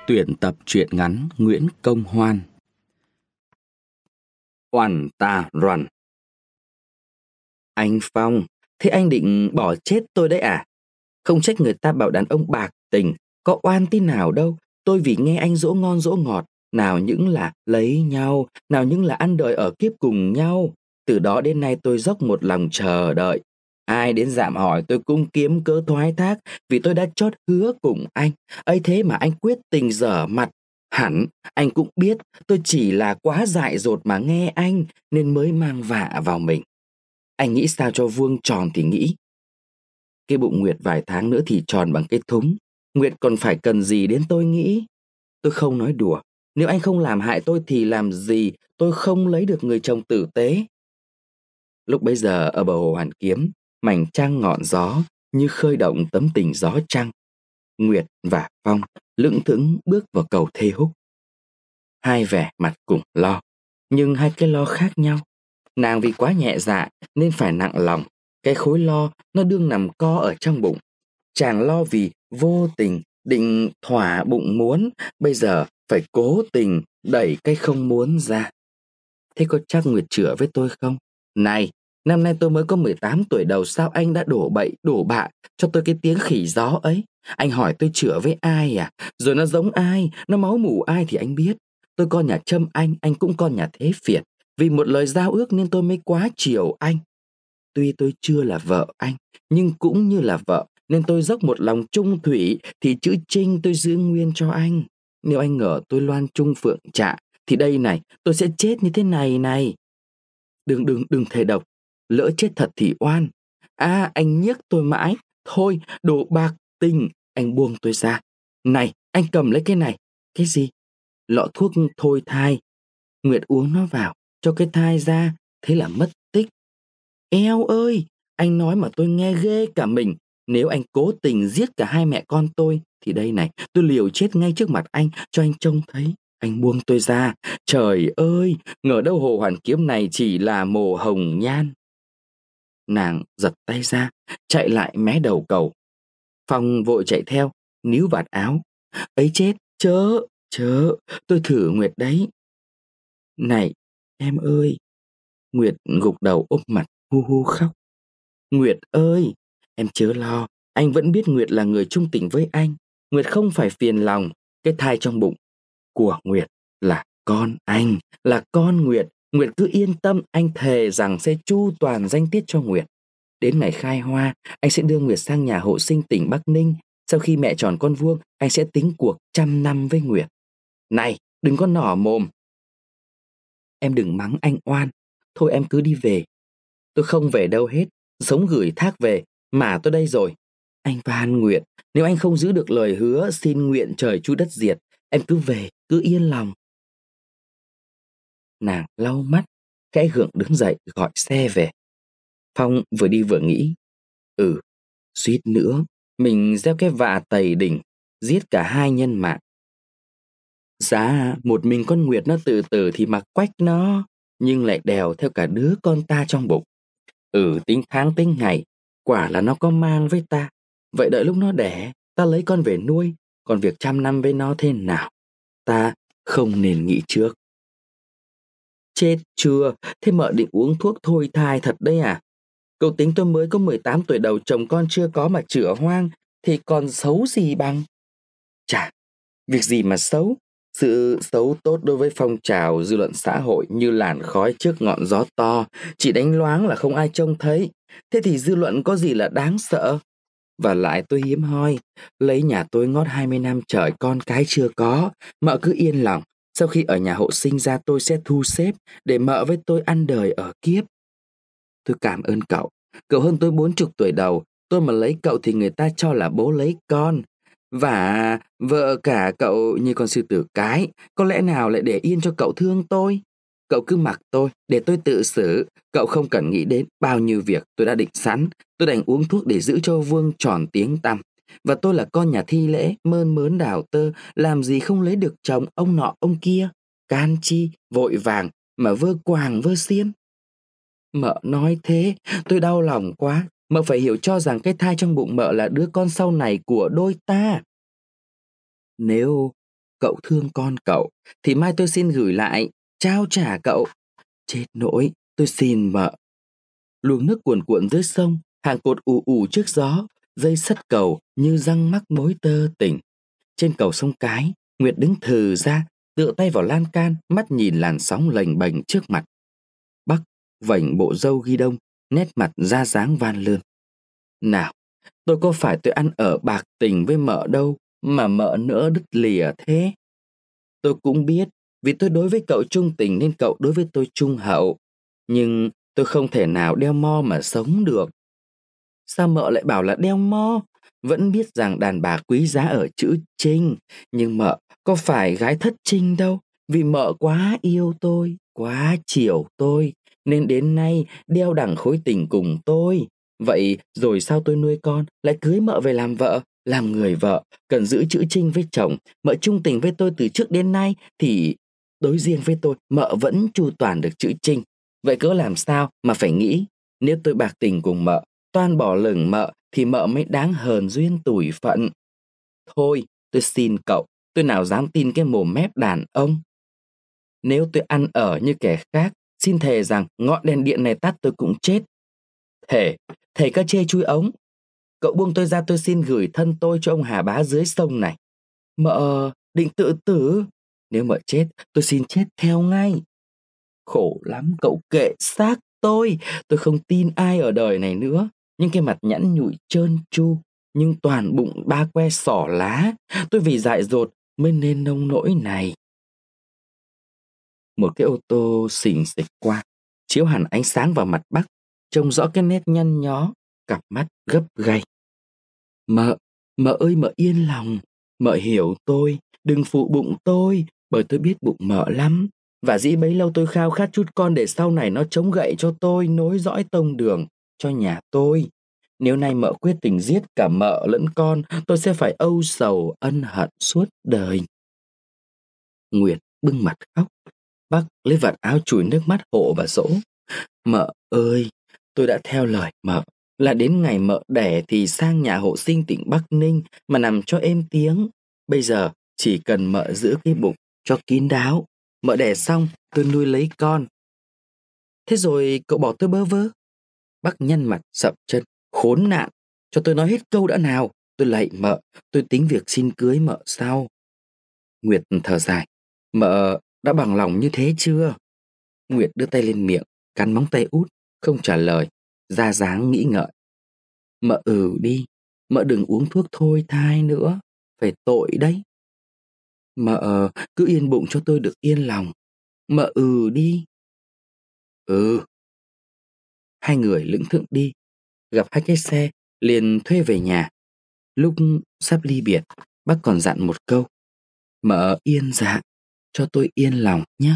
Tuyển tập truyện ngắn Nguyễn Công Hoan. Oằn tà roằn. Anh Phong, thế anh định bỏ chết tôi đấy à? Không trách người ta bảo đàn ông bạc tình, có oan tí nào đâu. Tôi vì nghe anh dỗ ngon dỗ ngọt, nào những là lấy nhau, nào những là ăn đời ở kiếp cùng nhau. Từ đó đến nay tôi dốc một lòng chờ đợi. Ai đến dạm hỏi tôi cũng kiếm cớ thoái thác, vì tôi đã chót hứa cùng anh. Ấy thế mà anh quyết tình dở mặt. Hẳn anh cũng biết tôi chỉ là quá dại dột mà nghe anh, nên mới mang vạ vào mình. Anh nghĩ sao cho vuông tròn thì nghĩ. Cái bụng Nguyệt vài tháng nữa thì tròn bằng cái thúng. Nguyệt còn phải cần gì đến tôi nghĩ. Tôi không nói đùa. Nếu anh không làm hại tôi thì làm gì tôi không lấy được người chồng tử tế. Lúc bấy giờ ở bờ hồ Hoàn Kiếm, mảnh trăng ngọn gió như khơi động tấm tình gió trăng. Nguyệt và Phong lững thững bước vào cầu thê húc. Hai vẻ mặt cùng lo, nhưng hai cái lo khác nhau. Nàng vì quá nhẹ dạ nên phải nặng lòng. Cái khối lo nó đương nằm co ở trong bụng. Chàng lo vì vô tình định thỏa bụng muốn, bây giờ phải cố tình đẩy cái không muốn ra. Thế có chắc Nguyệt chữa với tôi không? Này, năm nay tôi mới có 18 tuổi đầu, sao anh đã đổ bậy đổ bạ cho tôi cái tiếng khỉ gió ấy? Anh hỏi tôi chữa với ai à? Rồi nó giống ai, nó máu mủ ai thì anh biết. Tôi con nhà Trâm anh cũng con nhà Thế Phiệt. Vì một lời giao ước nên tôi mới quá chiều anh. Tuy tôi chưa là vợ anh, nhưng cũng như là vợ, nên tôi dốc một lòng trung thủy, thì chữ Trinh tôi giữ nguyên cho anh. Nếu anh ngờ tôi loan trung phượng trạ, thì đây này, tôi sẽ chết như thế này này. Đừng thề độc, lỡ chết thật thì oan. À, anh nhiếc tôi mãi. Thôi, đồ bạc tình, anh buông tôi ra. Này, anh cầm lấy cái này. Cái gì? Lọ thuốc thôi thai. Nguyệt uống nó vào, cho cái thai ra, thế là mất tích. Eo ơi, anh nói mà tôi nghe ghê cả mình. Nếu anh cố tình giết cả hai mẹ con tôi, thì đây này, tôi liều chết ngay trước mặt anh, cho anh trông thấy. Anh buông tôi ra. Trời ơi, ngờ đâu hồ Hoàn Kiếm này chỉ là mồ hồng nhan. Nàng giật tay ra, chạy lại mé đầu cầu. Phong vội chạy theo, níu vạt áo. Ấy chết, chớ, tôi thử Nguyệt đấy. Này, em ơi. Nguyệt gục đầu úp mặt hu hu khóc. Nguyệt ơi, em chớ lo, anh vẫn biết Nguyệt là người trung tình với anh. Nguyệt không phải phiền lòng, cái thai trong bụng của Nguyệt là con anh, là con Nguyệt. Nguyệt cứ yên tâm, anh thề rằng sẽ chu toàn danh tiết cho Nguyệt. Đến ngày khai hoa, anh sẽ đưa Nguyệt sang nhà hộ sinh tỉnh Bắc Ninh. Sau khi mẹ tròn con vuông, anh sẽ tính cuộc 100 năm với Nguyệt. Này, đừng có nỏ mồm. Em đừng mắng anh oan. Thôi em cứ đi về. Tôi không về đâu hết, sống gửi thác về, mà tôi đây rồi. Anh van nguyện, nếu anh không giữ được lời hứa, xin nguyện trời chu đất diệt. Em cứ về, cứ yên lòng. Nàng lau mắt, khẽ gượng đứng dậy gọi xe về. Phong vừa đi vừa nghĩ. Suýt nữa, mình gieo cái vạ tày đỉnh, giết cả hai nhân mạng. Dạ, một mình con Nguyệt nó từ từ thì mặc quách nó, nhưng lại đèo theo cả đứa con ta trong bụng. Tính tháng tính ngày, quả là nó có mang với ta. Vậy đợi lúc nó đẻ, ta lấy con về nuôi, còn việc 100 năm với nó thế nào, ta không nên nghĩ trước. Chết chưa, thế mợ định uống thuốc thôi thai thật đấy à? Cậu tính tôi mới có 18 tuổi đầu, chồng con chưa có mà chữa hoang, thì còn xấu gì bằng. Chà, việc gì mà xấu? Sự xấu tốt đối với phong trào dư luận xã hội như làn khói trước ngọn gió to, chỉ đánh loáng là không ai trông thấy. Thế thì dư luận có gì là đáng sợ? Và lại tôi hiếm hoi, lấy nhà tôi ngót 20 năm trời con cái chưa có. Mợ cứ yên lòng, sau khi ở nhà hộ sinh ra tôi sẽ thu xếp để mợ với tôi ăn đời ở kiếp. Tôi cảm ơn cậu. Cậu hơn tôi 40 tuổi đầu, tôi mà lấy cậu thì người ta cho là bố lấy con. Và vợ cả cậu như con sư tử cái, có lẽ nào lại để yên cho cậu thương tôi? Cậu cứ mặc tôi, để tôi tự xử. Cậu không cần nghĩ đến bao nhiêu việc tôi đã định sẵn. Tôi đành uống thuốc để giữ cho Vương tròn tiếng tăm. Và tôi là con nhà Thi Lễ, mơn mớn đào tơ, làm gì không lấy được chồng ông nọ ông kia. Can chi, vội vàng, mà vơ quàng vơ xiên. Mợ nói thế, tôi đau lòng quá. Mợ phải hiểu cho rằng cái thai trong bụng mợ là đứa con sau này của đôi ta. Nếu cậu thương con cậu, thì mai tôi xin gửi lại, trao trả cậu. Chết nỗi, tôi xin mợ. Luồng nước cuồn cuộn dưới sông, hàng cột ù ù trước gió, dây sắt cầu như răng mắc mối tơ tỉnh. Trên cầu sông Cái, Nguyệt đứng thừ ra, tựa tay vào lan can, mắt nhìn làn sóng lềnh bềnh trước mặt. Bắc vảnh bộ râu ghi đông, nét mặt ra dáng van lươn. Nào, tôi phải tôi ăn ở bạc tình với mợ đâu, mà mợ nỡ đứt lìa thế. Tôi cũng biết, vì tôi đối với cậu trung tình nên cậu đối với tôi trung hậu. Nhưng tôi không thể nào đeo mo mà sống được. Sao mợ lại bảo là đeo mo? Vẫn biết rằng đàn bà quý giá ở chữ Trinh, nhưng mợ có phải gái thất Trinh đâu, vì mợ quá yêu tôi, quá chiều tôi, nên đến nay đeo đẳng khối tình cùng tôi. Vậy rồi sao tôi nuôi con, lại cưới mợ về làm vợ, làm người vợ, cần giữ chữ Trinh với chồng, mợ trung tình với tôi từ trước đến nay, thì đối riêng với tôi, mợ vẫn chu toàn được chữ Trinh. Vậy cớ làm sao mà phải nghĩ, nếu tôi bạc tình cùng mợ, toan bỏ lửng mợ, thì mợ mới đáng hờn duyên tủi phận. Thôi, tôi xin cậu, tôi nào dám tin cái mồm mép đàn ông. Nếu tôi ăn ở như kẻ khác, xin thề rằng ngọn đèn điện này tắt tôi cũng chết. Thề các chê chui ống. Cậu buông tôi ra, tôi xin gửi thân tôi cho ông Hà Bá dưới sông này. Mợ định tự tử. Nếu mợ chết, tôi xin chết theo ngay. Khổ lắm, cậu kệ xác tôi không tin ai ở đời này nữa. Nhưng cái mặt nhẵn nhụi trơn tru, nhưng toàn bụng ba que xỏ lá. Tôi vì dại dột mới nên nông nỗi này. Một cái ô tô xình xịch qua, chiếu hẳn ánh sáng vào mặt Bắc, trông rõ cái nét nhăn nhó, cặp mắt gấp gay. Mợ ơi, mợ yên lòng, mợ hiểu tôi, đừng phụ bụng tôi, bởi tôi biết bụng mợ lắm. Và dĩ bấy lâu tôi khao khát chút con để sau này nó chống gậy cho tôi, nối dõi tông đường cho nhà tôi. Nếu nay mợ quyết tình giết cả mợ lẫn con, tôi sẽ phải âu sầu ân hận suốt đời. Nguyệt bưng mặt khóc. Bắc lấy vạt áo chùi nước mắt hộ và dỗ. Mợ ơi, tôi đã theo lời mợ, là đến ngày mợ đẻ thì sang nhà hộ sinh tỉnh Bắc Ninh mà nằm cho êm tiếng. Bây giờ chỉ cần mợ giữ cái bụng cho kín đáo, mợ đẻ xong tôi nuôi lấy con. Thế rồi cậu bỏ tôi bơ vơ? Bắc nhăn mặt sậm chân. Khốn nạn, cho tôi nói hết câu đã nào. Tôi lạy mợ, tôi tính việc xin cưới mợ sau. Nguyệt thở dài. Mợ đã bằng lòng như thế chưa? Nguyệt đưa tay lên miệng, cắn móng tay út, không trả lời, ra dáng nghĩ ngợi. Mợ đi, mợ đừng uống thuốc thôi thai nữa, phải tội đấy. Mợ cứ yên bụng cho tôi được yên lòng. Mợ đi. Hai người lững thững đi, gặp hai cái xe, liền thuê về nhà. Lúc sắp ly biệt, bác còn dặn một câu. Mợ yên dạ, cho tôi yên lòng nhé.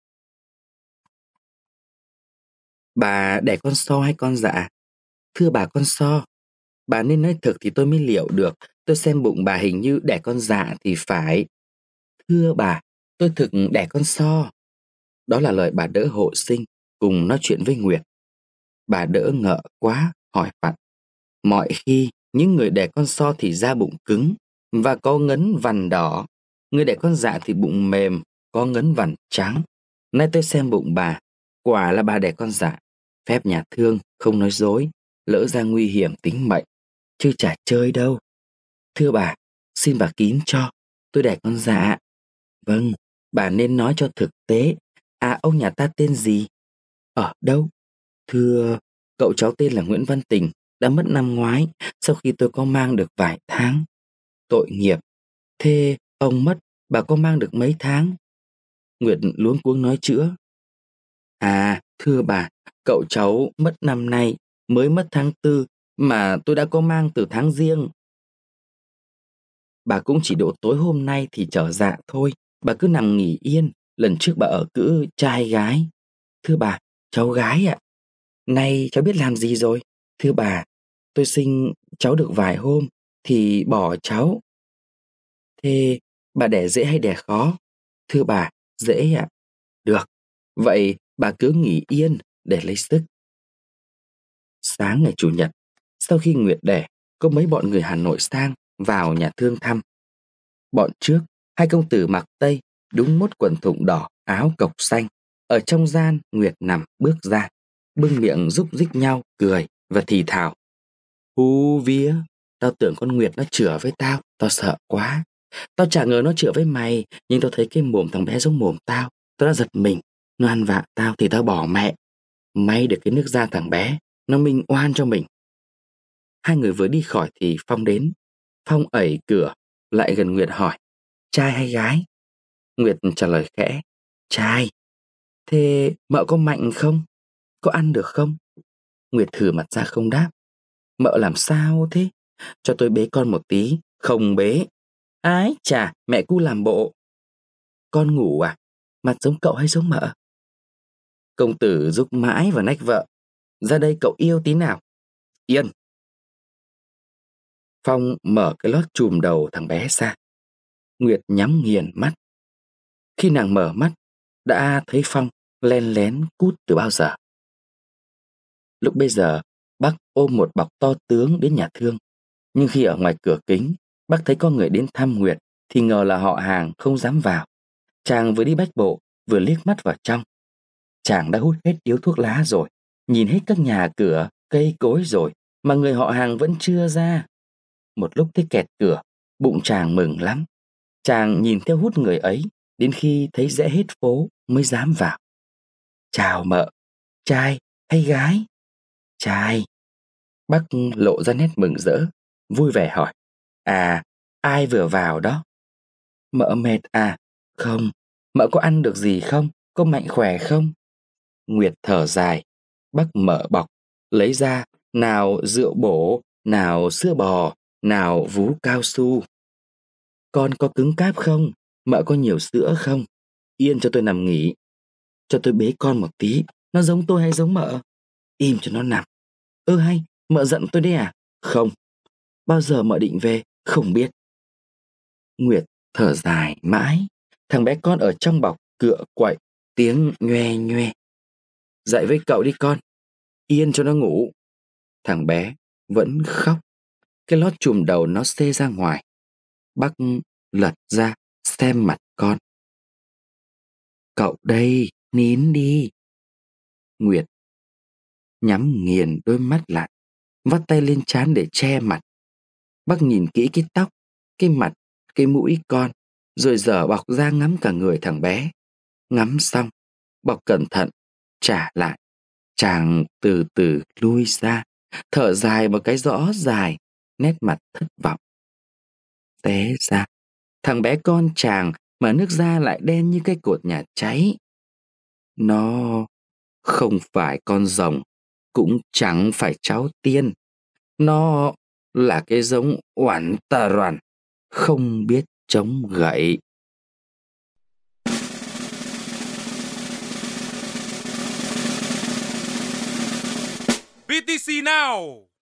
Bà đẻ con so hay con dạ? Thưa bà, con so. Bà nên nói thực thì tôi mới liệu được. Tôi xem bụng bà hình như đẻ con dạ thì phải. Thưa bà, tôi thực đẻ con so. Đó là lời bà đỡ hộ sinh cùng nói chuyện với Nguyệt. Bà đỡ ngợ quá, hỏi vặn. Mọi khi những người đẻ con so thì da bụng cứng và có ngấn vằn đỏ. Người đẻ con dạ thì bụng mềm, có ngấn vằn trắng. Nay tôi xem bụng bà, quả là bà đẻ con dạ. Phép nhà thương, không nói dối, lỡ ra nguy hiểm tính mệnh, chứ chả chơi đâu. Thưa bà, xin bà kín cho, tôi đẻ con dạ. Vâng, bà nên nói cho thực tế. À, ông nhà ta tên gì? Ở đâu? Thưa, cậu cháu tên là Nguyễn Văn Tình, đã mất năm ngoái, sau khi tôi có mang được vài tháng. Tội nghiệp. Thế ông mất, bà có mang được mấy tháng? Nguyệt luống cuống nói chữa. À, thưa bà, cậu cháu mất năm nay, mới mất tháng 4, mà tôi đã có mang từ tháng Giêng. Bà cũng chỉ độ tối hôm nay thì trở dạ thôi, bà cứ nằm nghỉ yên, lần trước bà ở cữ trai gái. Thưa bà, cháu gái ạ. Nay cháu biết làm gì rồi? Thưa bà, tôi sinh cháu được vài hôm thì bỏ cháu. Thế bà đẻ dễ hay đẻ khó? Thưa bà, dễ ạ. Được, vậy bà cứ nghỉ yên để lấy sức. Sáng ngày Chủ nhật, sau khi Nguyệt đẻ, có mấy bọn người Hà Nội sang vào nhà thương thăm. Bọn trước Hai công tử mặc tây, đúng mốt quần thụng đỏ, áo cộc xanh. Ở trong gian, Nguyệt nằm bước ra, bưng miệng rúc rích nhau, cười và thì thào. Hú vía, tao tưởng con Nguyệt nó chửa với tao sợ quá. Tao chả ngờ nó chửa với mày, nhưng tao thấy cái mồm thằng bé giống mồm tao đã giật mình. Nó ăn vạ tao thì tao bỏ mẹ. May được cái nước da thằng bé, nó minh oan cho mình. Hai người vừa đi khỏi thì Phong đến. Phong ẩy cửa, lại gần Nguyệt hỏi. Trai hay gái? Nguyệt trả lời khẽ. Trai. Thế mợ có mạnh không? Có ăn được không? Nguyệt thử mặt ra không đáp. Mợ làm sao thế? Cho tôi bế con một tí. Không bế. Ái chà, mẹ cu làm bộ. Con ngủ à? Mặt giống cậu hay giống mợ? Công tử rúc mãi vào nách vợ. Ra đây cậu yêu tí nào. Yên. Phong mở cái lót chùm đầu thằng bé ra. Nguyệt nhắm nghiền mắt. Khi nàng mở mắt, đã thấy Phong len lén cút từ bao giờ. Lúc bây giờ, bác ôm một bọc to tướng đến nhà thương. Nhưng khi ở ngoài cửa kính, bác thấy có người đến thăm Nguyệt thì ngờ là họ hàng, không dám vào. Chàng vừa đi bách bộ, vừa liếc mắt vào trong. Chàng đã hút hết điếu thuốc lá rồi, nhìn hết các nhà cửa, cây cối rồi, mà người họ hàng vẫn chưa ra. Một lúc thấy kẹt cửa, bụng chàng mừng lắm. Chàng nhìn theo hút người ấy, đến khi thấy rẽ hết phố mới dám vào. Chào mợ, trai hay gái? Trai. Bác lộ ra nét mừng rỡ, vui vẻ hỏi. À, ai vừa vào đó? Mợ mệt à? Không. Mợ có ăn được gì không? Có mạnh khỏe không? Nguyệt thở dài. Bác mở bọc, lấy ra nào rượu bổ, nào sữa bò, nào vú cao su. Con có cứng cáp không? Mợ có nhiều sữa không? Yên cho tôi nằm nghỉ. Cho tôi bế con một tí. Nó giống tôi hay giống mợ? Im cho nó nằm. Hay, mợ giận tôi đấy à? Không. Bao giờ mợ định về? Không biết. Nguyệt thở dài mãi. Thằng bé con ở trong bọc cựa quậy, tiếng nhoe nhoe. Dậy với cậu đi con. Yên cho nó ngủ. Thằng bé vẫn khóc. Cái lót chùm đầu nó xê ra ngoài. Bác lật ra xem mặt con. Cậu đây, nín đi. Nguyệt nhắm nghiền đôi mắt lại, vắt tay lên trán để che mặt. Bác nhìn kỹ cái tóc, cái mặt, cái mũi con, rồi dở bọc ra ngắm cả người thằng bé. Ngắm xong, bọc cẩn thận, trả lại. Chàng từ từ lui ra, thở dài một cái rõ dài, nét mặt thất vọng. Té ra, thằng bé con chàng mà nước da lại đen như cái cột nhà cháy. Nó không phải con rồng, cũng chẳng phải cháu tiên. Nó là cái giống oản tà roàn, không biết chống gậy. BTC Now!